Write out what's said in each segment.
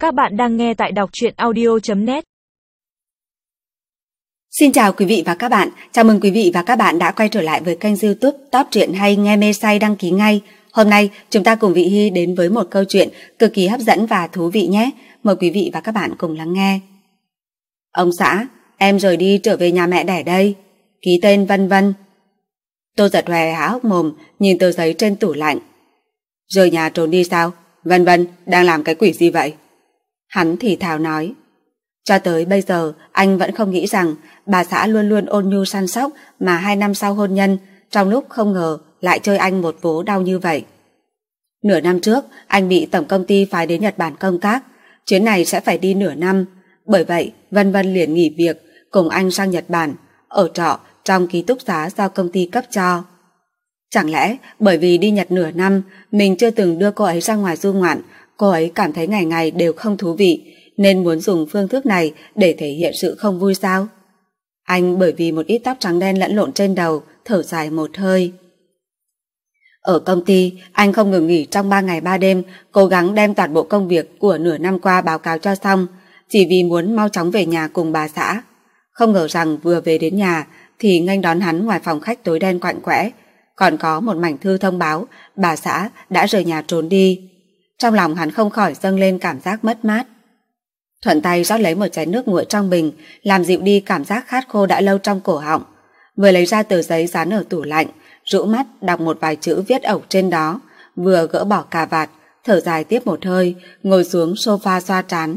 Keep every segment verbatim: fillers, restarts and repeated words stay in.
Các bạn đang nghe tại đọc truyện audio chấm net. Xin chào quý vị và các bạn, chào mừng quý vị và các bạn đã quay trở lại với kênh YouTube Top Truyện Hay Nghe Mê Say đăng ký ngay. Hôm nay chúng ta cùng Vị Hy đến với một câu chuyện cực kỳ hấp dẫn và thú vị nhé. Mời quý vị và các bạn cùng lắng nghe. Ông xã, em rời đi trở về nhà mẹ đẻ đây. Ký tên Vân Vân. Tô Giật Hòe há hốc mồm nhìn tờ giấy trên tủ lạnh. Rời nhà trốn đi sao? Vân Vân đang làm cái quỷ gì vậy? Hắn thì thào nói. Cho tới bây giờ anh vẫn không nghĩ rằng bà xã luôn luôn ôn nhu săn sóc mà hai năm sau hôn nhân, trong lúc không ngờ lại chơi anh một vố đau như vậy. Nửa năm trước anh bị tổng công ty phái đến Nhật Bản công tác, chuyến này sẽ phải đi nửa năm, bởi vậy Vân Vân liền nghỉ việc cùng anh sang Nhật Bản, ở trọ trong ký túc xá do công ty cấp cho. Chẳng lẽ bởi vì đi Nhật nửa năm mình chưa từng đưa cô ấy ra ngoài du ngoạn, cô ấy cảm thấy ngày ngày đều không thú vị nên muốn dùng phương thức này để thể hiện sự không vui sao? Anh bởi vì một ít tóc trắng đen lẫn lộn trên đầu thở dài một hơi. Ở công ty anh không ngừng nghỉ trong ba ngày ba đêm, cố gắng đem toàn bộ công việc của nửa năm qua báo cáo cho xong, chỉ vì muốn mau chóng về nhà cùng bà xã. Không ngờ rằng vừa về đến nhà thì nghênh đón hắn ngoài phòng khách tối đen quạnh quẽ còn có một mảnh thư thông báo bà xã đã rời nhà trốn đi. Trong lòng hắn không khỏi dâng lên cảm giác mất mát. Thuận tay rót lấy một chén nước nguội trong bình, làm dịu đi cảm giác khát khô đã lâu trong cổ họng. Vừa lấy ra tờ giấy dán ở tủ lạnh, rũ mắt đọc một vài chữ viết ẩu trên đó, vừa gỡ bỏ cà vạt, thở dài tiếp một hơi, ngồi xuống sofa xoa trán.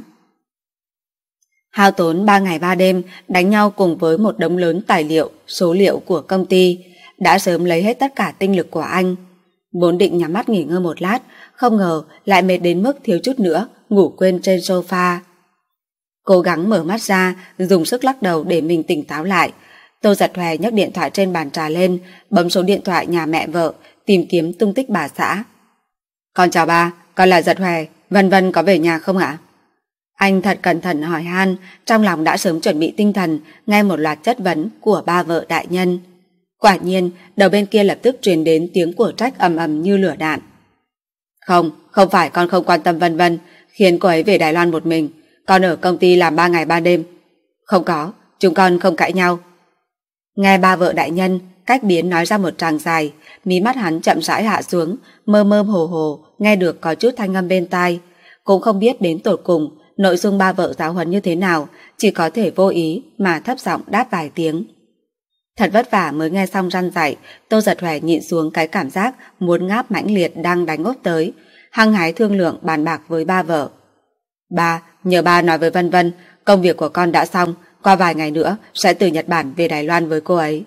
Hao tốn ba ngày ba đêm đánh nhau cùng với một đống lớn tài liệu, số liệu của công ty, đã sớm lấy hết tất cả tinh lực của anh. Vốn định nhắm mắt nghỉ ngơi một lát, không ngờ lại mệt đến mức thiếu chút nữa ngủ quên trên sofa. Cố gắng mở mắt ra, dùng sức lắc đầu để mình tỉnh táo lại. Tô Giật Hòe nhấc điện thoại trên bàn trà lên, bấm số điện thoại nhà mẹ vợ, tìm kiếm tung tích bà xã. Con chào ba, con là Giật Hòe, Vân Vân có về nhà không ạ? Anh thật cẩn thận hỏi han, trong lòng đã sớm chuẩn bị tinh thần nghe một loạt chất vấn của ba vợ đại nhân. Quả nhiên, đầu bên kia lập tức truyền đến tiếng của trách ầm ầm như lửa đạn. Không, không phải con không quan tâm Vân Vân, khiến cô ấy về Đài Loan một mình. Con ở công ty làm ba ngày ba đêm. Không có, chúng con không cãi nhau. Nghe ba vợ đại nhân, cách biến nói ra một tràng dài, mí mắt hắn chậm rãi hạ xuống, mơ mơ hồ hồ, nghe được có chút thanh âm bên tai. Cũng không biết đến tột cùng, nội dung ba vợ giáo huấn như thế nào, chỉ có thể vô ý mà thấp giọng đáp vài tiếng. Thật vất vả mới nghe xong răn dạy, Tô Giật Hòe nhịn xuống cái cảm giác muốn ngáp mãnh liệt đang đánh úp tới, hăng hái thương lượng bàn bạc với ba vợ. Ba, nhờ ba nói với Vân Vân, công việc của con đã xong, qua vài ngày nữa sẽ từ Nhật Bản về Đài Loan với cô ấy.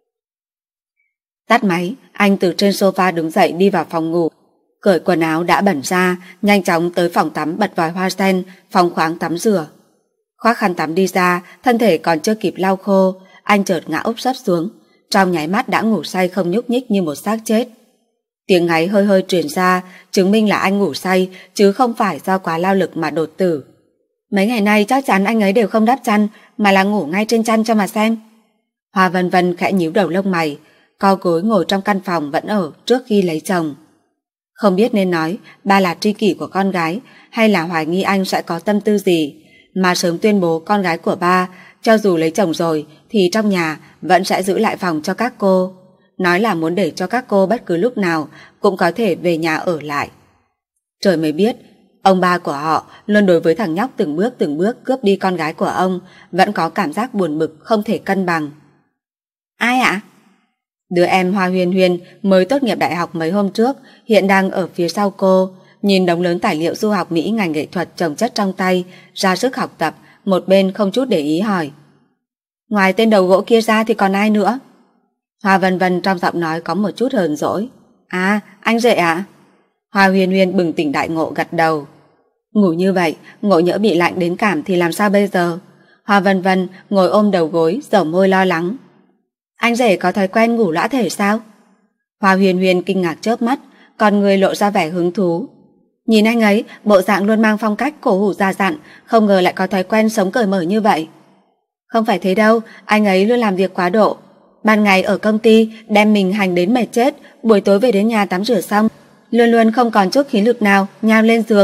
Tắt máy, anh từ trên sofa đứng dậy đi vào phòng ngủ, cởi quần áo đã bẩn ra, nhanh chóng tới phòng tắm bật vòi hoa sen, phòng khoáng tắm rửa. Khoác khăn tắm đi ra, thân thể còn chưa kịp lau khô, anh chợt ngã úp sấp xuống, trong nháy mắt đã ngủ say không nhúc nhích như một xác chết. Tiếng ngáy hơi hơi truyền ra, chứng minh là anh ngủ say, chứ không phải do quá lao lực mà đột tử. Mấy ngày nay chắc chắn anh ấy đều không đắp chăn, mà là ngủ ngay trên chăn cho mà xem. Hoa Vân Vân khẽ nhíu đầu lông mày, co gối ngồi trong căn phòng vẫn ở trước khi lấy chồng. Không biết nên nói ba là tri kỷ của con gái, hay là hoài nghi anh sẽ có tâm tư gì, mà sớm tuyên bố con gái của ba, cho dù lấy chồng rồi thì trong nhà vẫn sẽ giữ lại phòng cho các cô. Nói là muốn để cho các cô bất cứ lúc nào cũng có thể về nhà ở lại. Trời mới biết, ông ba của họ luôn đối với thằng nhóc từng bước từng bước cướp đi con gái của ông vẫn có cảm giác buồn bực không thể cân bằng. Ai ạ? Đứa em Hoa Huyên Huyên mới tốt nghiệp đại học mấy hôm trước, hiện đang ở phía sau cô, nhìn đống lớn tài liệu du học Mỹ ngành nghệ thuật chồng chất trong tay, ra sức học tập, một bên không chút để ý hỏi. Ngoài tên đầu gỗ kia ra thì còn ai nữa? Hoa Vân Vân trong giọng nói có một chút hờn dỗi. À, anh rể ạ? À? Hoa Huyên Huyên bừng tỉnh đại ngộ gật đầu. Ngủ như vậy, ngộ nhỡ bị lạnh đến cảm thì làm sao bây giờ? Hoa Vân Vân ngồi ôm đầu gối, dầu môi lo lắng. Anh rể có thói quen ngủ lõa thể sao? Hoa Huyên Huyên kinh ngạc chớp mắt, còn người lộ ra vẻ hứng thú. Nhìn anh ấy, bộ dạng luôn mang phong cách cổ hủ già dặn, không ngờ lại có thói quen sống cởi mở như vậy. Không phải thế đâu, anh ấy luôn làm việc quá độ. Ban ngày ở công ty đem mình hành đến mệt chết, buổi tối về đến nhà tắm rửa xong, luôn luôn không còn chút khí lực nào nhào lên giường,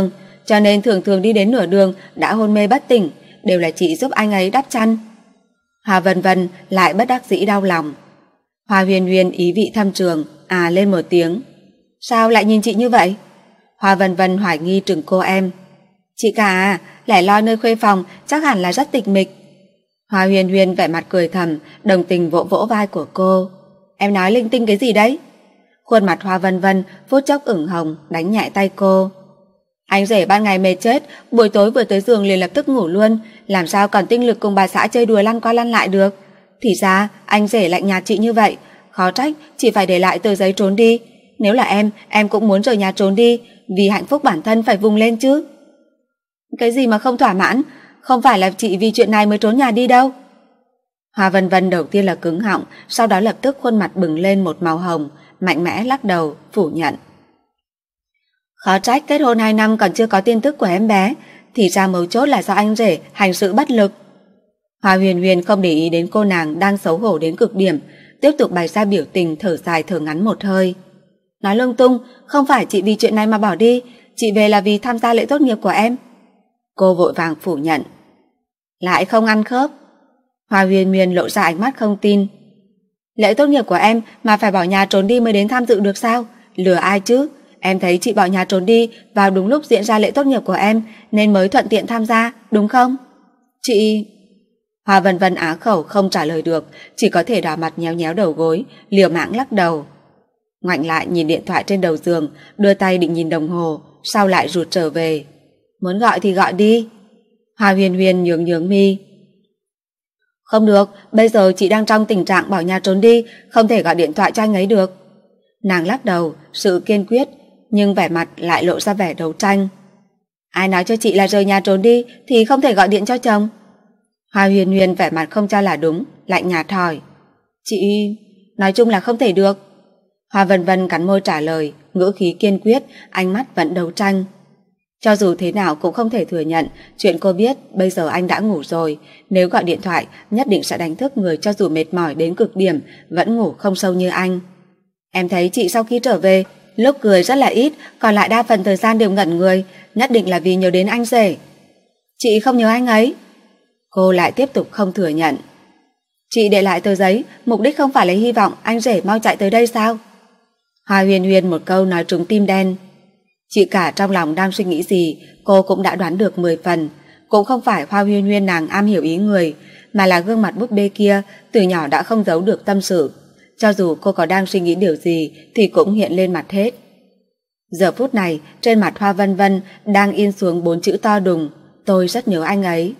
cho nên thường thường đi đến nửa đường đã hôn mê bất tỉnh, đều là chị giúp anh ấy đắp chăn. Hoa Vân Vân lại bất đắc dĩ đau lòng. Hoa Huyền Huyền ý vị thâm trường à lên một tiếng. Sao lại nhìn chị như vậy? Hoa Vân Vân hoài nghi trừng cô em. Chị cả à, lẻ loi nơi khuê phòng chắc hẳn là rất tịch mịch. Hoa Huyền Huyền vẻ mặt cười thầm, đồng tình vỗ vỗ vai của cô. Em nói linh tinh cái gì đấy? Khuôn mặt Hoa Vân Vân phút chốc ửng hồng, đánh nhẹ tay cô. Anh rể ban ngày mệt chết, buổi tối vừa tới giường liền lập tức ngủ luôn, làm sao còn tinh lực cùng bà xã chơi đùa lăn qua lăn lại được. Thì ra anh rể lạnh nhạt chị như vậy, khó trách chị phải để lại tờ giấy trốn đi. Nếu là em, em cũng muốn rời nhà trốn đi, vì hạnh phúc bản thân phải vùng lên chứ. Cái gì mà không thỏa mãn, không phải là chị vì chuyện này mới trốn nhà đi đâu. Hoa Vân Vân đầu tiên là cứng họng, sau đó lập tức khuôn mặt bừng lên một màu hồng, mạnh mẽ lắc đầu, phủ nhận. Khó trách kết hôn hai năm còn chưa có tin tức của em bé, thì ra mấu chốt là do anh rể hành sự bất lực. Hoa Huyền Huyền không để ý đến cô nàng đang xấu hổ đến cực điểm, tiếp tục bày ra biểu tình thở dài thở ngắn một hơi. Nói lung tung, không phải chị vì chuyện này mà bỏ đi, chị về là vì tham gia lễ tốt nghiệp của em. Cô vội vàng phủ nhận. Lại không ăn khớp. Hoa Huyền Huyền lộ ra ánh mắt không tin. Lễ tốt nghiệp của em mà phải bỏ nhà trốn đi mới đến tham dự được sao? Lừa ai chứ? Em thấy chị bỏ nhà trốn đi vào đúng lúc diễn ra lễ tốt nghiệp của em nên mới thuận tiện tham gia, đúng không? Chị... Hoa Vân Vân á khẩu không trả lời được, chỉ có thể đỏ mặt nhéo nhéo đầu gối, liều mạng lắc đầu. Ngoảnh lại nhìn điện thoại trên đầu giường, đưa tay định nhìn đồng hồ, sau lại rụt trở về. Muốn gọi thì gọi đi. Hoa Huyền Huyền nhướng nhướng mi. Không được, bây giờ chị đang trong tình trạng bỏ nhà trốn đi, không thể gọi điện thoại cho anh ấy được. Nàng lắc đầu, sự kiên quyết, nhưng vẻ mặt lại lộ ra vẻ đấu tranh. Ai nói cho chị là rời nhà trốn đi thì không thể gọi điện cho chồng? Hoa Huyền Huyền vẻ mặt không cho là đúng, lạnh nhạt hỏi. Chị... nói chung là không thể được. Hoa Vân Vân cắn môi trả lời, ngữ khí kiên quyết, ánh mắt vẫn đấu tranh. Cho dù thế nào cũng không thể thừa nhận chuyện cô biết bây giờ anh đã ngủ rồi, nếu gọi điện thoại nhất định sẽ đánh thức người cho dù mệt mỏi đến cực điểm vẫn ngủ không sâu như anh. Em thấy chị sau khi trở về lúc cười rất là ít, còn lại đa phần thời gian đều ngẩn người, nhất định là vì nhớ đến anh rể. Chị không nhớ anh ấy. Cô lại tiếp tục không thừa nhận. Chị để lại tờ giấy, mục đích không phải là hy vọng anh rể mau chạy tới đây sao? Hoa Huyền Huyền một câu nói trúng tim đen. Chị cả trong lòng đang suy nghĩ gì cô cũng đã đoán được mười phần. Cũng không phải Hoa Huyền Huyền nàng am hiểu ý người, mà là gương mặt búp bê kia từ nhỏ đã không giấu được tâm sự. Cho dù cô có đang suy nghĩ điều gì thì cũng hiện lên mặt hết. Giờ phút này trên mặt Hoa Vân Vân đang in xuống bốn chữ to đùng. Tôi rất nhớ anh ấy.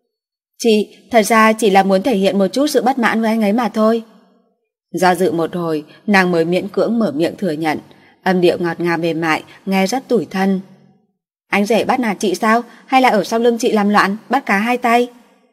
Chị, thật ra chỉ là muốn thể hiện một chút sự bất mãn với anh ấy mà thôi. Do dự một hồi, nàng mới miễn cưỡng mở miệng thừa nhận, âm điệu ngọt ngào mềm mại, nghe rất tủi thân. Anh rể bắt nạt chị sao? Hay là ở sau lưng chị làm loạn, bắt cá hai tay?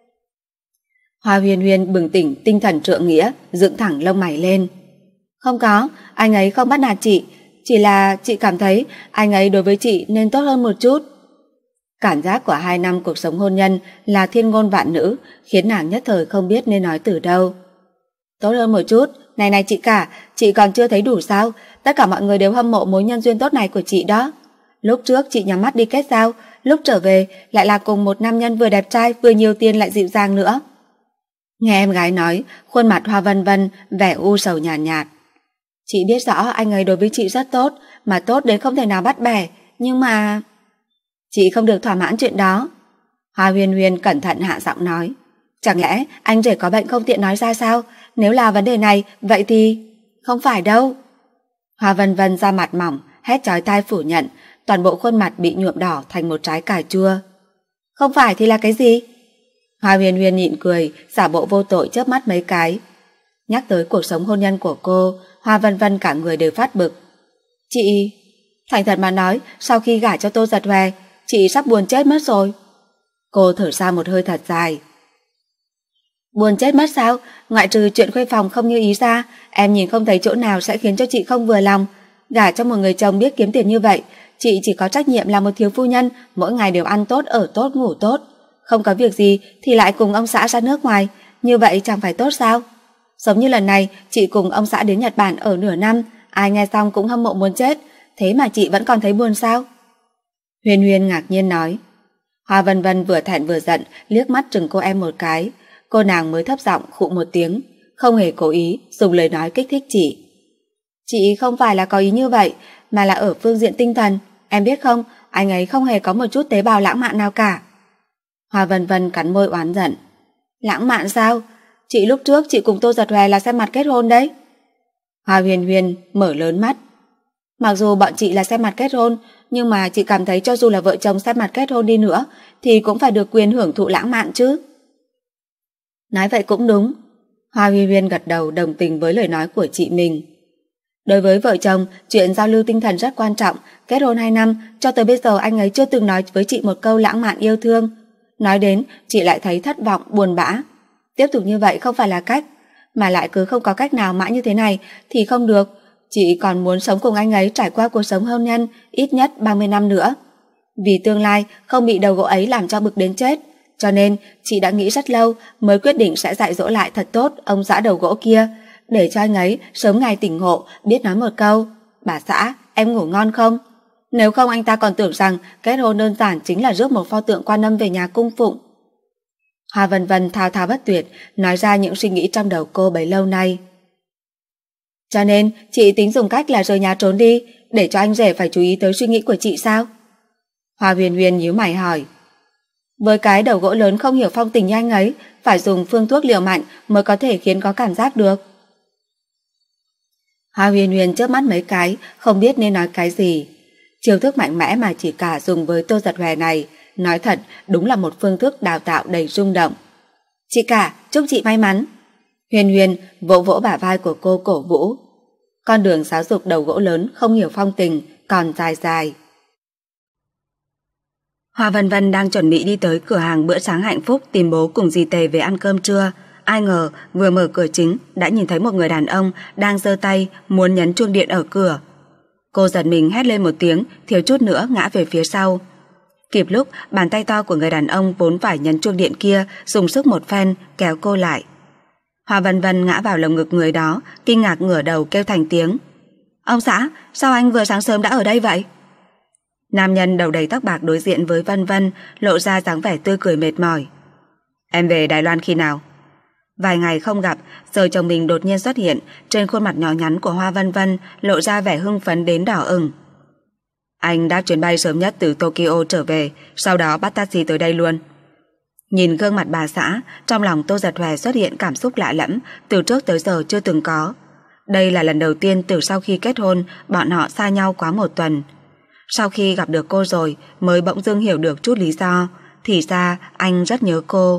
Hoa Huyền Huyền bừng tỉnh tinh thần trượng nghĩa, dựng thẳng lông mày lên. Không có, anh ấy không bắt nạt chị, chỉ là chị cảm thấy anh ấy đối với chị nên tốt hơn một chút. Cảm giác của hai năm cuộc sống hôn nhân là thiên ngôn vạn ngữ, khiến nàng nhất thời không biết nên nói từ đâu. Tốt hơn một chút, này này chị cả, chị còn chưa thấy đủ sao? Tất cả mọi người đều hâm mộ mối nhân duyên tốt này của chị đó. Lúc trước chị nhắm mắt đi kết giao, lúc trở về lại là cùng một nam nhân vừa đẹp trai vừa nhiều tiền lại dịu dàng nữa. Nghe em gái nói, khuôn mặt Hoa Vân Vân vẻ u sầu nhàn nhạt, nhạt. Chị biết rõ anh ấy đối với chị rất tốt, mà tốt đến không thể nào bắt bẻ, nhưng mà... Chị không được thỏa mãn chuyện đó. Hoa Huyền Huyền cẩn thận hạ giọng nói. Chẳng lẽ anh rể có bệnh không tiện nói ra sao? Nếu là vấn đề này, vậy thì... Không phải đâu. Hoa Vân Vân ra mặt mỏng, hét chói tai phủ nhận, toàn bộ khuôn mặt bị nhuộm đỏ thành một trái cà chua. Không phải thì là cái gì? Hoa Huyền Huyền nhịn cười, giả bộ vô tội chớp mắt mấy cái. Nhắc tới cuộc sống hôn nhân của cô, Hoa Vân Vân cả người đều phát bực. Chị... Thành thật mà nói, sau khi gả cho Tô Giật Hòe, chị sắp buồn chết mất rồi. Cô thở ra một hơi thật dài. Buồn chết mất sao? Ngoại trừ chuyện khuê phòng không như ý ra, em nhìn không thấy chỗ nào sẽ khiến cho chị không vừa lòng. Gả cho một người chồng biết kiếm tiền như vậy, chị chỉ có trách nhiệm là một thiếu phu nhân, mỗi ngày đều ăn tốt, ở tốt, ngủ tốt. Không có việc gì thì lại cùng ông xã ra nước ngoài, như vậy chẳng phải tốt sao? Giống như lần này, chị cùng ông xã đến Nhật Bản ở nửa năm, ai nghe xong cũng hâm mộ muốn chết, thế mà chị vẫn còn thấy buồn sao? Huyền Huyền ngạc nhiên nói. Hoa Vân Vân vừa thẹn vừa giận liếc mắt trừng cô em một cái. Cô nàng mới thấp giọng khụ một tiếng, không hề cố ý dùng lời nói kích thích chị. Chị không phải là có ý như vậy, mà là ở phương diện tinh thần. Em biết không, anh ấy không hề có một chút tế bào lãng mạn nào cả. Hoa Vân Vân cắn môi oán giận. Lãng mạn sao? Chị lúc trước chị cùng Tô Giật Hòe là xem mặt kết hôn đấy. Hoa Huyền Huyền mở lớn mắt. Mặc dù bọn chị là xem mặt kết hôn, nhưng mà chị cảm thấy cho dù là vợ chồng xem mặt kết hôn đi nữa thì cũng phải được quyền hưởng thụ lãng mạn chứ. Nói vậy cũng đúng. Hoa Huyền Huyền gật đầu đồng tình với lời nói của chị mình. Đối với vợ chồng, chuyện giao lưu tinh thần rất quan trọng. Kết hôn hai năm, cho tới bây giờ anh ấy chưa từng nói với chị một câu lãng mạn yêu thương. Nói đến, chị lại thấy thất vọng, buồn bã. Tiếp tục như vậy không phải là cách, mà lại cứ không có cách nào mãi như thế này thì không được. Chị còn muốn sống cùng anh ấy trải qua cuộc sống hôn nhân ít nhất ba mươi năm nữa. Vì tương lai không bị đầu gỗ ấy làm cho bực đến chết, cho nên chị đã nghĩ rất lâu mới quyết định sẽ dạy dỗ lại thật tốt ông xã đầu gỗ kia, để cho anh ấy sớm ngày tỉnh ngộ, biết nói một câu: bà xã, em ngủ ngon không? Nếu không anh ta còn tưởng rằng kết hôn đơn giản chính là rước một pho tượng Quan Âm về nhà cung phụng. Hoa Vân Vân thao thao bất tuyệt nói ra những suy nghĩ trong đầu cô bấy lâu nay. Cho nên chị tính dùng cách là rời nhà trốn đi, để cho anh rể phải chú ý tới suy nghĩ của chị sao? Hoa Huyền Huyền nhíu mày hỏi. Với cái đầu gỗ lớn không hiểu phong tình như anh ấy, phải dùng phương thuốc liều mạnh mới có thể khiến có cảm giác được. Hoa Huyền Huyền chớp mắt mấy cái, không biết nên nói cái gì. Chiêu thức mạnh mẽ mà chỉ cả dùng với Tô Giật Hòe này, nói thật đúng là một phương thức đào tạo đầy rung động. Chị cả, chúc chị may mắn. Huyền Huyền vỗ vỗ bả vai của cô cổ vũ. Con đường giáo dục đầu gỗ lớn không hiểu phong tình còn dài dài. Hoa Vân Vân đang chuẩn bị đi tới cửa hàng bữa sáng hạnh phúc tìm bố cùng dì Tề về ăn cơm trưa. Ai ngờ vừa mở cửa chính đã nhìn thấy một người đàn ông đang giơ tay muốn nhấn chuông điện ở cửa. Cô giật mình hét lên một tiếng, thiếu chút nữa ngã về phía sau. Kịp lúc bàn tay to của người đàn ông vốn phải nhấn chuông điện kia dùng sức một phen kéo cô lại. Hoa Vân Vân ngã vào lồng ngực người đó, kinh ngạc ngửa đầu kêu thành tiếng. Ông xã, sao anh vừa sáng sớm đã ở đây vậy? Nam nhân đầu đầy tóc bạc đối diện với Vân Vân lộ ra dáng vẻ tươi cười mệt mỏi. Em về Đài Loan khi nào? Vài ngày không gặp, giờ chồng mình đột nhiên xuất hiện, trên khuôn mặt nhỏ nhắn của Hoa Vân Vân lộ ra vẻ hưng phấn đến đỏ ửng. Anh đã chuyến bay sớm nhất từ Tokyo trở về, sau đó bắt taxi tới đây luôn. Nhìn gương mặt bà xã, trong lòng Tô Giật Hòe xuất hiện cảm xúc lạ lẫm, từ trước tới giờ chưa từng có. Đây là lần đầu tiên từ sau khi kết hôn, bọn họ xa nhau quá một tuần. Sau khi gặp được cô rồi, mới bỗng dưng hiểu được chút lý do, thì ra anh rất nhớ cô.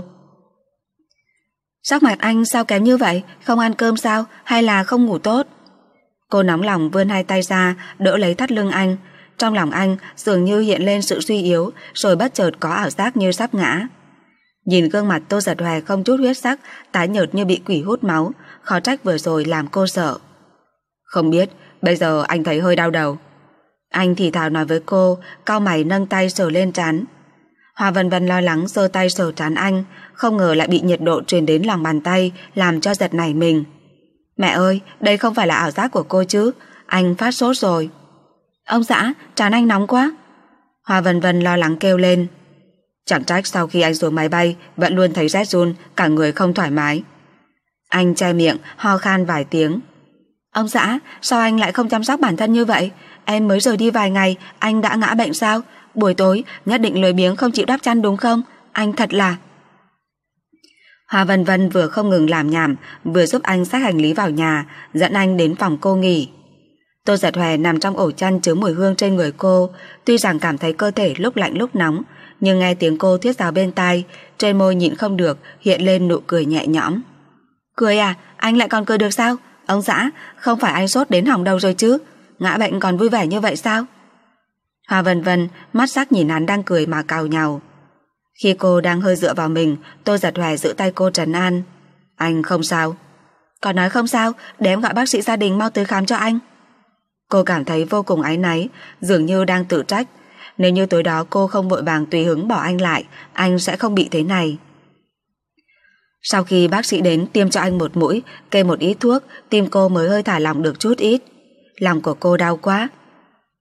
Sắc mặt anh sao kém như vậy, không ăn cơm sao, hay là không ngủ tốt? Cô nóng lòng vươn hai tay ra, đỡ lấy thắt lưng anh. Trong lòng anh dường như hiện lên sự suy yếu, rồi bất chợt có ảo giác như sắp ngã. Nhìn gương mặt Tô Giật Hòe không chút huyết sắc, tái nhợt như bị quỷ hút máu, khó trách vừa rồi làm cô sợ. Không biết, bây giờ anh thấy hơi đau đầu. Anh thì thào nói với cô, cau mày nâng tay sờ lên trán. Hoa Vân Vân lo lắng giơ tay sờ trán anh, không ngờ lại bị nhiệt độ truyền đến lòng bàn tay, làm cho giật nảy mình. Mẹ ơi, đây không phải là ảo giác của cô chứ, anh phát sốt rồi. Ông xã, trán anh nóng quá. Hoa Vân Vân lo lắng kêu lên. Chẳng trách sau khi anh xuống máy bay vẫn luôn thấy rét run, cả người không thoải mái. Anh che miệng, ho khan vài tiếng. Ông xã, sao anh lại không chăm sóc bản thân như vậy? Em mới rời đi vài ngày, anh đã ngã bệnh sao? Buổi tối nhất định lười biếng không chịu đắp chăn đúng không? Anh thật là... Hoa Vân Vân vừa không ngừng làm nhảm, vừa giúp anh xách hành lý vào nhà, dẫn anh đến phòng cô nghỉ. Tô Giật Hòe nằm trong ổ chăn chứa mùi hương trên người cô, tuy rằng cảm thấy cơ thể lúc lạnh lúc nóng, nhưng nghe tiếng cô thuyết giáo bên tai, trên môi nhịn không được hiện lên nụ cười nhẹ nhõm. Cười à? Anh lại còn cười được sao? Ông xã, không phải anh sốt đến hỏng đầu rồi chứ? Ngã bệnh còn vui vẻ như vậy sao? Hoa Vân Vân mắt sắc nhìn hắn đang cười mà cào nhàu. Khi cô đang hơi dựa vào mình, Tô Giật Hòe giữ tay cô trấn an. Anh không sao. Còn nói không sao, để em gọi bác sĩ gia đình mau tới khám cho anh. Cô cảm thấy vô cùng áy náy, dường như đang tự trách. Nếu như tối đó cô không vội vàng tùy hứng bỏ anh lại, anh sẽ không bị thế này. Sau khi bác sĩ đến tiêm cho anh một mũi, kê một ít thuốc, tim cô mới hơi thả lỏng được chút ít. Lòng của cô đau quá.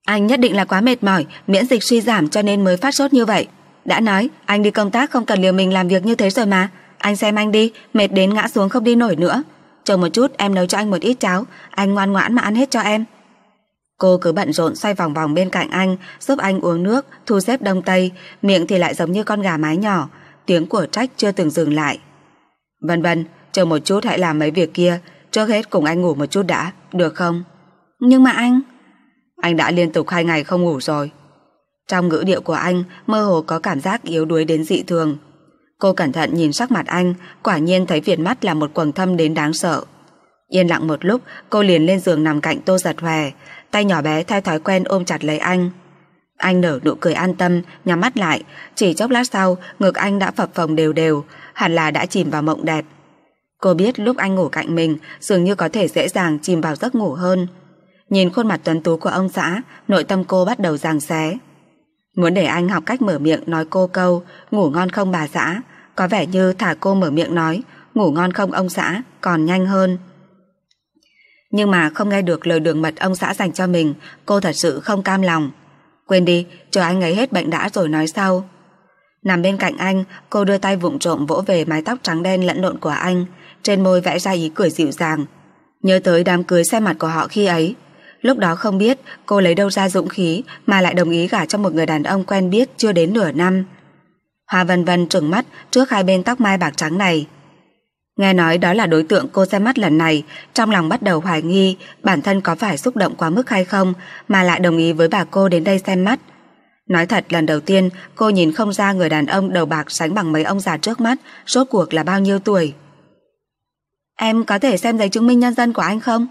Anh nhất định là quá mệt mỏi, miễn dịch suy giảm cho nên mới phát sốt như vậy. Đã nói anh đi công tác không cần liều mình làm việc như thế rồi mà. Anh xem anh đi, mệt đến ngã xuống không đi nổi nữa. Chờ một chút, em nấu cho anh một ít cháo, anh ngoan ngoãn mà ăn hết cho em. Cô cứ bận rộn xoay vòng vòng bên cạnh anh, giúp anh uống nước, thu xếp đông tây, miệng thì lại giống như con gà mái nhỏ. Tiếng của Trách chưa từng dừng lại. Vân Vân, chờ một chút hãy làm mấy việc kia, trước hết cùng anh ngủ một chút đã, được không? Nhưng mà anh... Anh đã liên tục hai ngày không ngủ rồi. Trong ngữ điệu của anh mơ hồ có cảm giác yếu đuối đến dị thường. Cô cẩn thận nhìn sắc mặt anh, quả nhiên thấy viền mắt là một quầng thâm đến đáng sợ. Yên lặng một lúc, cô liền lên giường nằm cạnh Tô Giật Hòe, tay nhỏ bé theo thói quen ôm chặt lấy anh. Anh nở nụ cười an tâm, nhắm mắt lại, chỉ chốc lát sau, ngực anh đã phập phồng đều đều, hẳn là đã chìm vào mộng đẹp. Cô biết lúc anh ngủ cạnh mình, dường như có thể dễ dàng chìm vào giấc ngủ hơn. Nhìn khuôn mặt tuấn tú của ông xã, nội tâm cô bắt đầu giằng xé. Muốn để anh học cách mở miệng nói cô câu ngủ ngon không bà xã, có vẻ như thả cô mở miệng nói ngủ ngon không ông xã còn nhanh hơn. Nhưng mà không nghe được lời đường mật ông xã dành cho mình, cô thật sự không cam lòng. Quên đi, chờ anh ấy hết bệnh đã rồi nói sau. Nằm bên cạnh anh, cô đưa tay vụng trộm vỗ về mái tóc trắng đen lẫn lộn của anh, trên môi vẽ ra ý cười dịu dàng. Nhớ tới đám cưới xe mặt của họ khi ấy, lúc đó không biết cô lấy đâu ra dũng khí mà lại đồng ý gả cho một người đàn ông quen biết chưa đến nửa năm. Hoa Vân Vân trừng mắt trước hai bên tóc mai bạc trắng này. Nghe nói đó là đối tượng cô xem mắt lần này, trong lòng bắt đầu hoài nghi bản thân có phải xúc động quá mức hay không mà lại đồng ý với bà cô đến đây xem mắt. Nói thật, lần đầu tiên cô nhìn không ra người đàn ông đầu bạc sánh bằng mấy ông già trước mắt rốt cuộc là bao nhiêu tuổi. Em có thể xem giấy chứng minh nhân dân của anh không?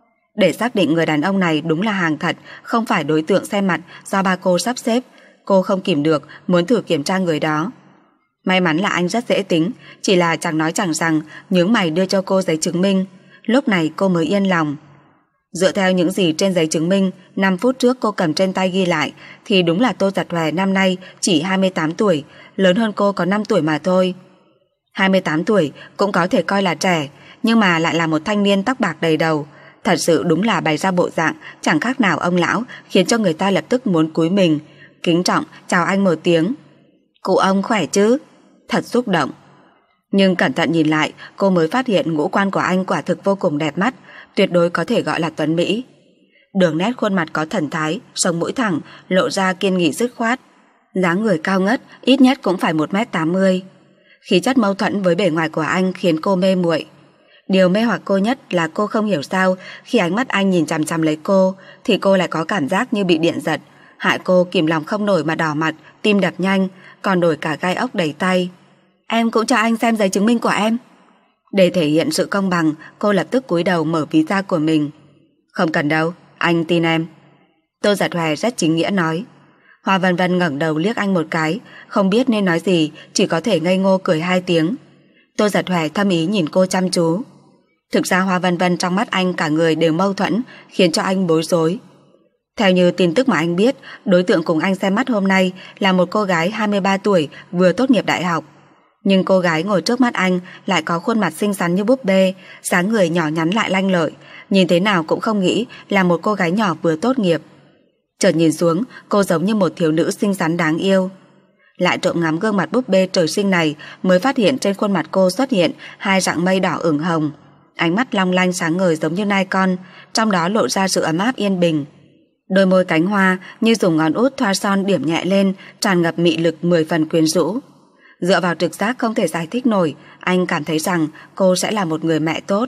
Để xác định người đàn ông này đúng là hàng thật, không phải đối tượng xem mặt do ba cô sắp xếp, cô không kìm được muốn thử kiểm tra người đó. May mắn là anh rất dễ tính, chỉ là chẳng nói chẳng rằng nhướng mày đưa cho cô giấy chứng minh. Lúc này cô mới yên lòng. Dựa theo những gì trên giấy chứng minh năm phút trước cô cầm trên tay ghi lại thì đúng là Tô Giật Hòe năm nay chỉ hai mươi tám tuổi, lớn hơn cô có năm tuổi mà thôi. hai mươi tám tuổi cũng có thể coi là trẻ, nhưng mà lại là một thanh niên tóc bạc đầy đầu. Thật sự đúng là bày ra bộ dạng chẳng khác nào ông lão, khiến cho người ta lập tức muốn cúi mình, kính trọng chào anh một tiếng. Cụ ông khỏe chứ? Thật xúc động. Nhưng cẩn thận nhìn lại, cô mới phát hiện ngũ quan của anh quả thực vô cùng đẹp mắt, tuyệt đối có thể gọi là tuấn Mỹ. Đường nét khuôn mặt có thần thái, sống mũi thẳng, lộ ra kiên nghị dứt khoát. Dáng người cao ngất, ít nhất cũng phải một mét tám mươi. Khí chất mâu thuẫn với bề ngoài của anh khiến cô mê muội. Điều mê hoặc cô nhất là cô không hiểu sao khi ánh mắt anh nhìn chằm chằm lấy cô thì cô lại có cảm giác như bị điện giật, hại cô kìm lòng không nổi mà đỏ mặt, tim đập nhanh, còn nổi cả gai ốc đầy tay. Em cũng cho anh xem giấy chứng minh của em. Để thể hiện sự công bằng, cô lập tức cúi đầu mở ví da của mình. Không cần đâu, anh tin em. Tô Giật Hòe rất chính nghĩa nói. Hoa Vân Vân ngẩng đầu liếc anh một cái, không biết nên nói gì, chỉ có thể ngây ngô cười hai tiếng. Tô Giật Hòe thâm ý nhìn cô chăm chú. Thực ra Hoa Vân Vân trong mắt anh cả người đều mâu thuẫn, khiến cho anh bối rối. Theo như tin tức mà anh biết, đối tượng cùng anh xem mắt hôm nay là một cô gái hai mươi ba tuổi vừa tốt nghiệp đại học. Nhưng cô gái ngồi trước mắt anh lại có khuôn mặt xinh xắn như búp bê, dáng người nhỏ nhắn lại lanh lợi, nhìn thế nào cũng không nghĩ là một cô gái nhỏ vừa tốt nghiệp. Chợt nhìn xuống, cô giống như một thiếu nữ xinh xắn đáng yêu. Lại trộm ngắm gương mặt búp bê trời sinh này, mới phát hiện trên khuôn mặt cô xuất hiện hai rặng mây đỏ ửng hồng. Ánh mắt long lanh sáng ngời giống như nai con, trong đó lộ ra sự ấm áp yên bình. Đôi môi cánh hoa như dùng ngón út thoa son điểm nhẹ lên, tràn ngập mị lực mười phần quyến rũ. Dựa vào trực giác không thể giải thích nổi, anh cảm thấy rằng cô sẽ là một người mẹ tốt.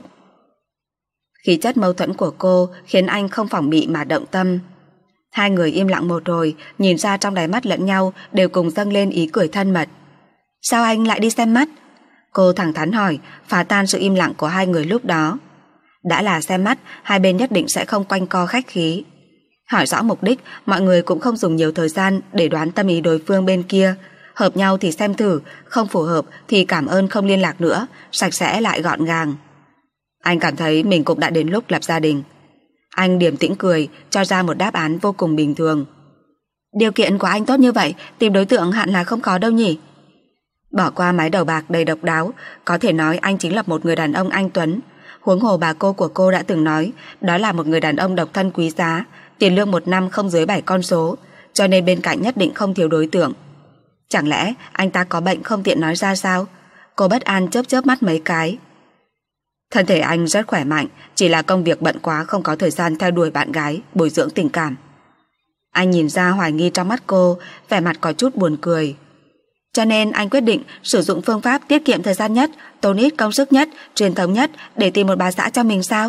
Khí chất mâu thuẫn của cô khiến anh không phỏng bị mà động tâm. Hai người im lặng một hồi, nhìn ra trong đáy mắt lẫn nhau đều cùng dâng lên ý cười thân mật. Sao anh lại đi xem mắt? Cô thẳng thắn hỏi, phá tan sự im lặng của hai người lúc đó. Đã là xem mắt, hai bên nhất định sẽ không quanh co khách khí. Hỏi rõ mục đích, mọi người cũng không dùng nhiều thời gian để đoán tâm ý đối phương bên kia. Hợp nhau thì xem thử, không phù hợp thì cảm ơn không liên lạc nữa, sạch sẽ lại gọn gàng. Anh cảm thấy mình cũng đã đến lúc lập gia đình. Anh điềm tĩnh cười, cho ra một đáp án vô cùng bình thường. Điều kiện của anh tốt như vậy, tìm đối tượng hẳn là không có đâu nhỉ? Bỏ qua mái đầu bạc đầy độc đáo, có thể nói anh chính là một người đàn ông anh tuấn. Huống hồ bà cô của cô đã từng nói, đó là một người đàn ông độc thân quý giá, tiền lương một năm không dưới bảy con số, cho nên bên cạnh nhất định không thiếu đối tượng. Chẳng lẽ anh ta có bệnh không tiện nói ra sao? Cô bất an chớp chớp mắt mấy cái. Thân thể anh rất khỏe mạnh, chỉ là công việc bận quá không có thời gian theo đuổi bạn gái, bồi dưỡng tình cảm. Anh nhìn ra hoài nghi trong mắt cô, vẻ mặt có chút buồn cười. Cho nên anh quyết định sử dụng phương pháp tiết kiệm thời gian nhất, tốn ít công sức nhất, truyền thống nhất để tìm một bà xã cho mình sao?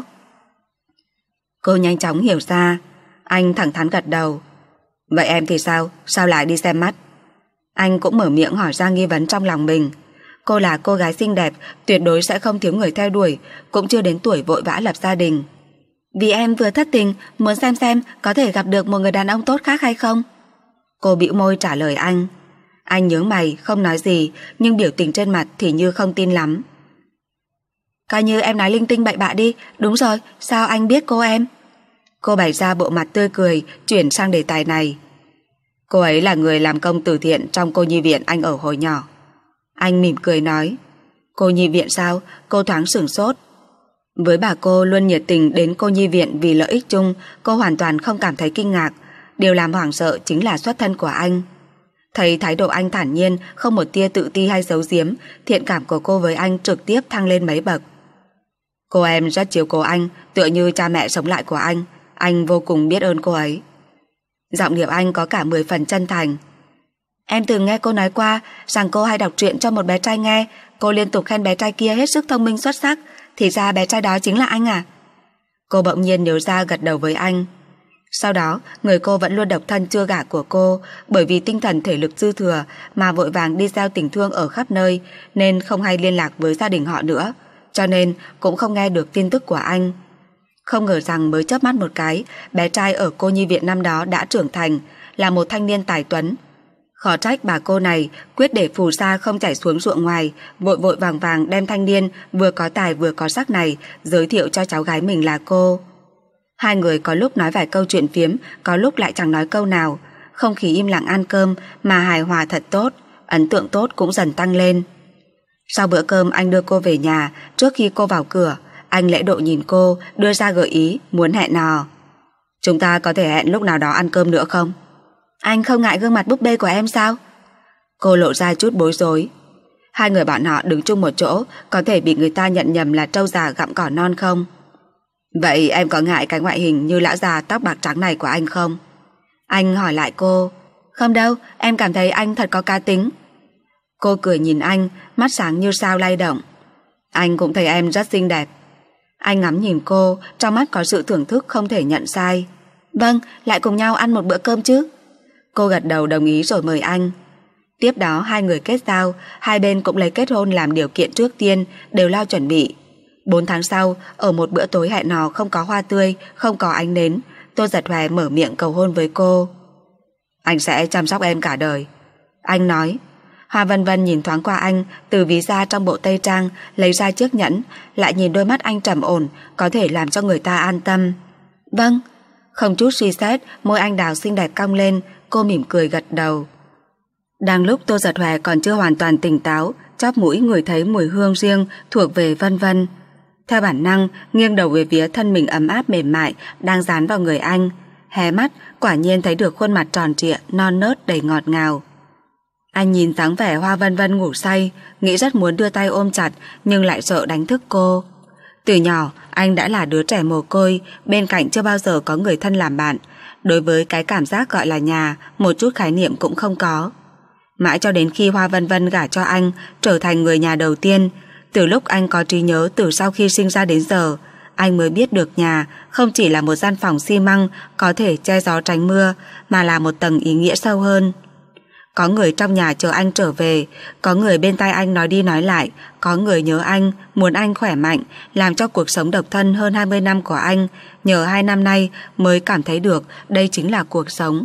Cô nhanh chóng hiểu ra. Anh thẳng thắn gật đầu. Vậy em thì sao? Sao lại đi xem mắt? Anh cũng mở miệng hỏi ra nghi vấn trong lòng mình. Cô là cô gái xinh đẹp, tuyệt đối sẽ không thiếu người theo đuổi, cũng chưa đến tuổi vội vã lập gia đình. Vì em vừa thất tình, muốn xem xem có thể gặp được một người đàn ông tốt khác hay không? Cô bĩu môi trả lời anh. Anh nhướng mày, không nói gì, nhưng biểu tình trên mặt thì như không tin lắm. Coi như em nói linh tinh bậy bạ đi. Đúng rồi, sao anh biết cô em? Cô bày ra bộ mặt tươi cười, chuyển sang đề tài này. Cô ấy là người làm công từ thiện trong cô nhi viện anh ở hồi nhỏ. Anh mỉm cười nói. Cô nhi viện sao? Cô thoáng sửng sốt. Với bà cô luôn nhiệt tình đến cô nhi viện vì lợi ích chung, cô hoàn toàn không cảm thấy kinh ngạc. Điều làm hoảng sợ chính là xuất thân của anh. Thấy thái độ anh thản nhiên, không một tia tự ti hay giấu giếm, thiện cảm của cô với anh trực tiếp thăng lên mấy bậc. Cô em rất chiếu cố anh, tựa như cha mẹ sống lại của anh. Anh vô cùng biết ơn cô ấy. Giọng điệu anh có cả mười phần chân thành. Em từng nghe cô nói qua rằng cô hay đọc truyện cho một bé trai nghe. Cô liên tục khen bé trai kia hết sức thông minh xuất sắc. Thì ra bé trai đó chính là anh à? Cô bỗng nhiên nhớ ra, gật đầu với anh. Sau đó người cô vẫn luôn độc thân chưa gả của cô, bởi vì tinh thần thể lực dư thừa mà vội vàng đi gieo tình thương ở khắp nơi, nên không hay liên lạc với gia đình họ nữa, cho nên cũng không nghe được tin tức của anh. Không ngờ rằng mới chớp mắt một cái, bé trai ở cô nhi viện năm đó đã trưởng thành, là một thanh niên tài tuấn. Khó trách bà cô này quyết để phù sa không chảy xuống ruộng ngoài, vội vội vàng vàng đem thanh niên vừa có tài vừa có sắc này giới thiệu cho cháu gái mình là cô. Hai người có lúc nói vài câu chuyện phiếm, có lúc lại chẳng nói câu nào. Không khí im lặng ăn cơm mà hài hòa thật tốt, ấn tượng tốt cũng dần tăng lên. Sau bữa cơm anh đưa cô về nhà. Trước khi cô vào cửa, anh lễ độ nhìn cô, đưa ra gợi ý muốn hẹn hò. Chúng ta có thể hẹn lúc nào đó ăn cơm nữa không? Anh không ngại gương mặt búp bê của em sao? Cô lộ ra chút bối rối. Hai người bọn họ đứng chung một chỗ, có thể bị người ta nhận nhầm là trâu già gặm cỏ non không? Vậy em có ngại cái ngoại hình như lão già tóc bạc trắng này của anh không? Anh hỏi lại cô. Không đâu, em cảm thấy anh thật có cá tính. Cô cười nhìn anh, mắt sáng như sao lay động. Anh cũng thấy em rất xinh đẹp. Anh ngắm nhìn cô, trong mắt có sự thưởng thức không thể nhận sai. Vâng, lại cùng nhau ăn một bữa cơm chứ? Cô gật đầu đồng ý rồi mời anh. Tiếp đó hai người kết giao, hai bên cũng lấy kết hôn làm điều kiện trước tiên, đều lo chuẩn bị. Bốn tháng sau, ở một bữa tối hẹn hò không có hoa tươi, không có ánh nến, Tô Giật Hòe mở miệng cầu hôn với cô. Anh sẽ chăm sóc em cả đời. Anh nói. Hoa Vân Vân nhìn thoáng qua anh, từ ví da trong bộ tây trang lấy ra chiếc nhẫn, lại nhìn đôi mắt anh trầm ổn, có thể làm cho người ta an tâm. Vâng. Không chút suy xét, môi anh đào xinh đẹp cong lên, cô mỉm cười gật đầu. Đang lúc Tô Giật Hòe còn chưa hoàn toàn tỉnh táo, chóp mũi ngửi thấy mùi hương riêng thuộc về Vân Vân. Theo bản năng, nghiêng đầu về phía thân mình ấm áp mềm mại đang dán vào người anh, hé mắt quả nhiên thấy được khuôn mặt tròn trịa, non nớt đầy ngọt ngào. Anh nhìn dáng vẻ Hoa Vân Vân ngủ say, nghĩ rất muốn đưa tay ôm chặt nhưng lại sợ đánh thức cô. Từ nhỏ, anh đã là đứa trẻ mồ côi, bên cạnh chưa bao giờ có người thân làm bạn. Đối với cái cảm giác gọi là nhà, một chút khái niệm cũng không có. Mãi cho đến khi Hoa Vân Vân gả cho anh, trở thành người nhà đầu tiên, từ lúc anh có trí nhớ từ sau khi sinh ra đến giờ, anh mới biết được nhà không chỉ là một gian phòng xi măng có thể che gió tránh mưa, mà là một tầng ý nghĩa sâu hơn. Có người trong nhà chờ anh trở về, có người bên tai anh nói đi nói lại, có người nhớ anh, muốn anh khỏe mạnh, làm cho cuộc sống độc thân hơn hai mươi năm của anh, nhờ hai năm nay mới cảm thấy được đây chính là cuộc sống.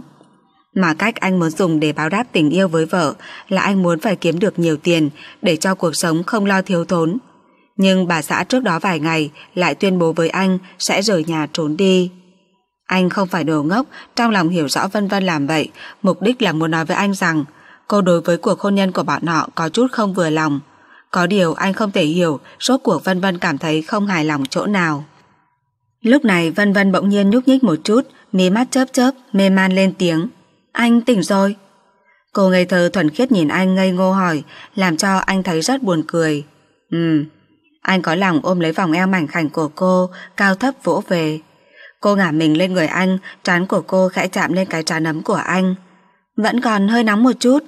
Mà cách anh muốn dùng để báo đáp tình yêu với vợ là anh muốn phải kiếm được nhiều tiền để cho cuộc sống không lo thiếu thốn. Nhưng bà xã trước đó vài ngày lại tuyên bố với anh sẽ rời nhà trốn đi. Anh không phải đồ ngốc, trong lòng hiểu rõ Vân Vân làm vậy, mục đích là muốn nói với anh rằng cô đối với cuộc hôn nhân của bọn họ có chút không vừa lòng. Có điều anh không thể hiểu rốt cuộc Vân Vân cảm thấy không hài lòng chỗ nào. Lúc này Vân Vân bỗng nhiên nhúc nhích một chút, mí mắt chớp chớp, mê man lên tiếng. Anh tỉnh rồi. Cô ngây thơ thuần khiết nhìn anh ngây ngô hỏi, làm cho anh thấy rất buồn cười. Ừ. Anh có lòng ôm lấy vòng eo mảnh khảnh của cô, cao thấp vỗ về. Cô ngả mình lên người anh, trán của cô khẽ chạm lên cái trán ấm của anh. Vẫn còn hơi nóng một chút.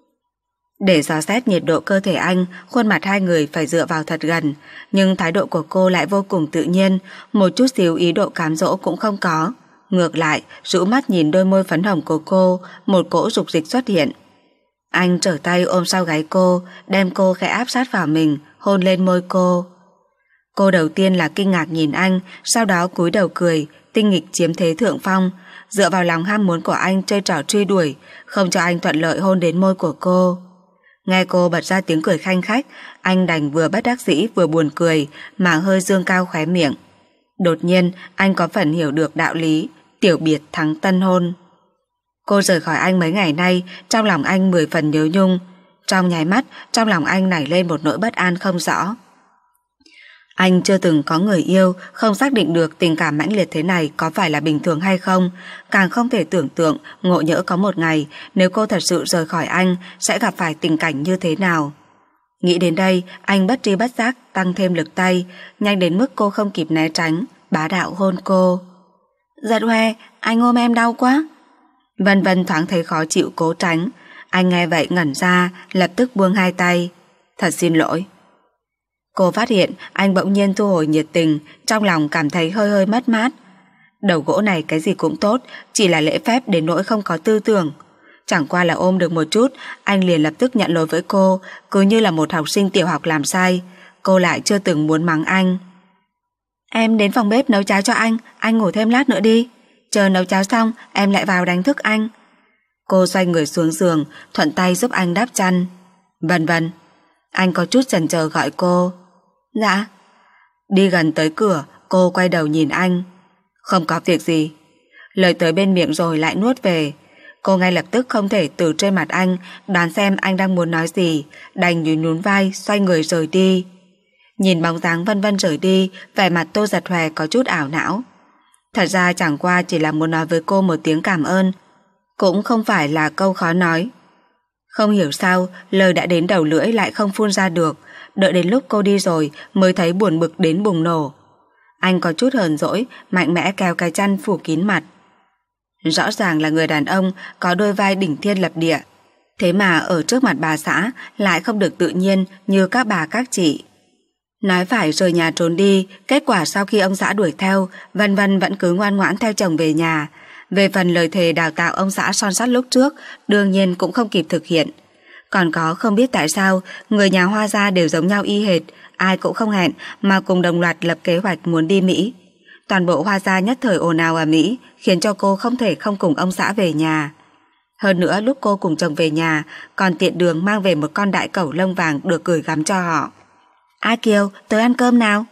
Để dò xét nhiệt độ cơ thể anh, khuôn mặt hai người phải dựa vào thật gần, nhưng thái độ của cô lại vô cùng tự nhiên, một chút xíu ý độ cám dỗ cũng không có. Ngược lại, rũ mắt nhìn đôi môi phấn hồng của cô, một cỗ dục dịch xuất hiện. Anh trở tay ôm sau gáy cô, đem cô khẽ áp sát vào mình, hôn lên môi cô. Cô đầu tiên là kinh ngạc nhìn anh, sau đó cúi đầu cười, tinh nghịch chiếm thế thượng phong, dựa vào lòng ham muốn của anh chơi trò truy đuổi, không cho anh thuận lợi hôn đến môi của cô. Nghe cô bật ra tiếng cười khanh khách, anh đành vừa bất đắc dĩ vừa buồn cười mà hơi dương cao khóe miệng. Đột nhiên anh có phần hiểu được đạo lý tiểu biệt thắng tân hôn. Cô rời khỏi anh mấy ngày nay, trong lòng anh mười phần nhớ nhung. Trong nháy mắt, trong lòng anh nảy lên một nỗi bất an không rõ. Anh chưa từng có người yêu, không xác định được tình cảm mãnh liệt thế này có phải là bình thường hay không, càng không thể tưởng tượng ngộ nhỡ có một ngày nếu cô thật sự rời khỏi anh sẽ gặp phải tình cảnh như thế nào. Nghĩ đến đây, anh bất tri bất giác tăng thêm lực tay, nhanh đến mức cô không kịp né tránh, bá đạo hôn cô. Giật hoe, anh ôm em đau quá. Vân Vân thoáng thấy khó chịu cố tránh. Anh nghe vậy ngẩn ra, lập tức buông hai tay. Thật xin lỗi. Cô phát hiện anh bỗng nhiên thu hồi nhiệt tình, trong lòng cảm thấy hơi hơi mất mát. Đầu gỗ này cái gì cũng tốt, chỉ là lễ phép đến nỗi không có tư tưởng. Chẳng qua là ôm được một chút, anh liền lập tức nhận lỗi với cô, cứ như là một học sinh tiểu học làm sai. Cô lại chưa từng muốn mắng anh. Em đến phòng bếp nấu cháo cho anh, anh ngủ thêm lát nữa đi. Chờ nấu cháo xong, em lại vào đánh thức anh. Cô xoay người xuống giường, thuận tay giúp anh đắp chăn. Vân Vân. Anh có chút chần chờ gọi cô. Dạ. Đi gần tới cửa, cô quay đầu nhìn anh. Không có việc gì. Lời tới bên miệng rồi lại nuốt về. Cô ngay lập tức không thể từ trên mặt anh đoán xem anh đang muốn nói gì, đành nhún nhún vai xoay người rời đi. Nhìn bóng dáng Vân Vân rời đi, vẻ mặt Tô Giật Hòe có chút ảo não. Thật ra chẳng qua chỉ là muốn nói với cô một tiếng cảm ơn, cũng không phải là câu khó nói. Không hiểu sao lời đã đến đầu lưỡi lại không phun ra được, đợi đến lúc cô đi rồi mới thấy buồn bực đến bùng nổ. Anh có chút hờn dỗi, mạnh mẽ kéo cái chăn phủ kín mặt. Rõ ràng là người đàn ông có đôi vai đỉnh thiên lập địa, thế mà ở trước mặt bà xã lại không được tự nhiên như các bà các chị. Nói phải rời nhà trốn đi, kết quả sau khi ông xã đuổi theo, Vân Vân vẫn cứ ngoan ngoãn theo chồng về nhà. Về phần lời thề đào tạo ông xã son sắt lúc trước, đương nhiên cũng không kịp thực hiện. Còn có không biết tại sao, người nhà Hoa gia đều giống nhau y hệt, ai cũng không hẹn mà cùng đồng loạt lập kế hoạch muốn đi Mỹ. Toàn bộ Hoa gia nhất thời ồn ào ở Mỹ, khiến cho cô không thể không cùng ông xã về nhà. Hơn nữa lúc cô cùng chồng về nhà, còn tiện đường mang về một con đại cẩu lông vàng được gửi gắm cho họ. A Kiều, tới ăn cơm nào.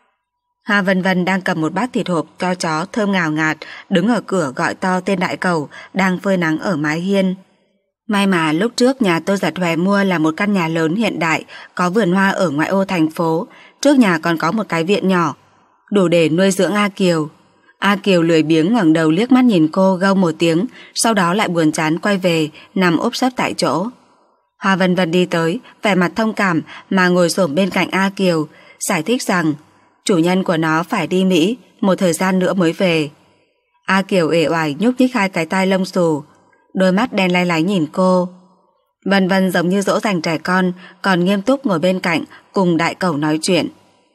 Hoa Vân Vân đang cầm một bát thịt hộp cho chó thơm ngào ngạt, đứng ở cửa gọi to tên đại cẩu đang phơi nắng ở mái hiên. May mà lúc trước nhà Tô Giật Hòe mua là một căn nhà lớn hiện đại, có vườn hoa ở ngoại ô thành phố, trước nhà còn có một cái viện nhỏ, đủ để nuôi dưỡng A Kiều. A Kiều lười biếng ngẩng đầu liếc mắt nhìn cô gâu một tiếng, sau đó lại buồn chán quay về, nằm úp sấp tại chỗ. Hoa Vân Vân đi tới, vẻ mặt thông cảm mà ngồi xổm bên cạnh A Kiều, giải thích rằng chủ nhân của nó phải đi Mỹ, một thời gian nữa mới về. A Kiều uể oải nhúc nhích hai cái tai lông xù, đôi mắt đen láy láy nhìn cô. Vân Vân giống như dỗ dành trẻ con, còn nghiêm túc ngồi bên cạnh cùng đại cẩu nói chuyện.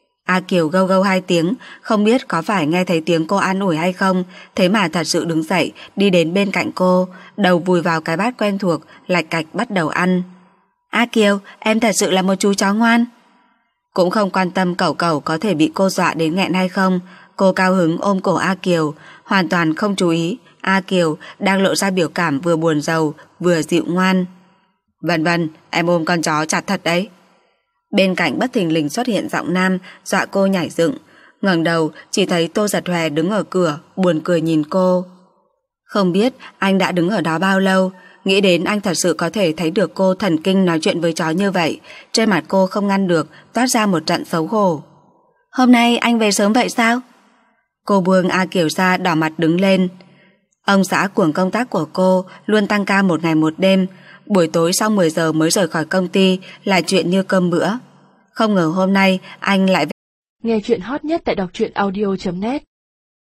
A Kiều gâu gâu hai tiếng, không biết có phải nghe thấy tiếng cô an ủi hay không, thế mà thật sự đứng dậy đi đến bên cạnh cô, đầu vùi vào cái bát quen thuộc, lạch cạch bắt đầu ăn. A Kiều, em thật sự là một chú chó ngoan. Cũng không quan tâm cẩu cẩu có thể bị cô dọa đến nghẹn hay không, cô cao hứng ôm cổ A Kiều, hoàn toàn không chú ý A Kiều đang lộ ra biểu cảm vừa buồn rầu vừa dịu ngoan. Vân Vân, em ôm con chó chặt thật đấy. Bên cạnh bất thình lình xuất hiện giọng nam, dọa cô nhảy dựng. Ngẩng đầu chỉ thấy Tô Giật Hòe đứng ở cửa, buồn cười nhìn cô. Không biết anh đã đứng ở đó bao lâu, nghĩ đến anh thật sự có thể thấy được cô thần kinh nói chuyện với chó như vậy, trên mặt cô không ngăn được toát ra một trận xấu hổ. Hôm nay anh về sớm vậy sao? Cô buông A Kiều ra, đỏ mặt đứng lên. Ông xã cuồng công tác của cô luôn tăng ca một ngày một đêm, buổi tối sau mười giờ mới rời khỏi công ty là chuyện như cơm bữa. Không ngờ hôm nay anh lại... Nghe chuyện hot nhất tại đọc truyện audio chấm net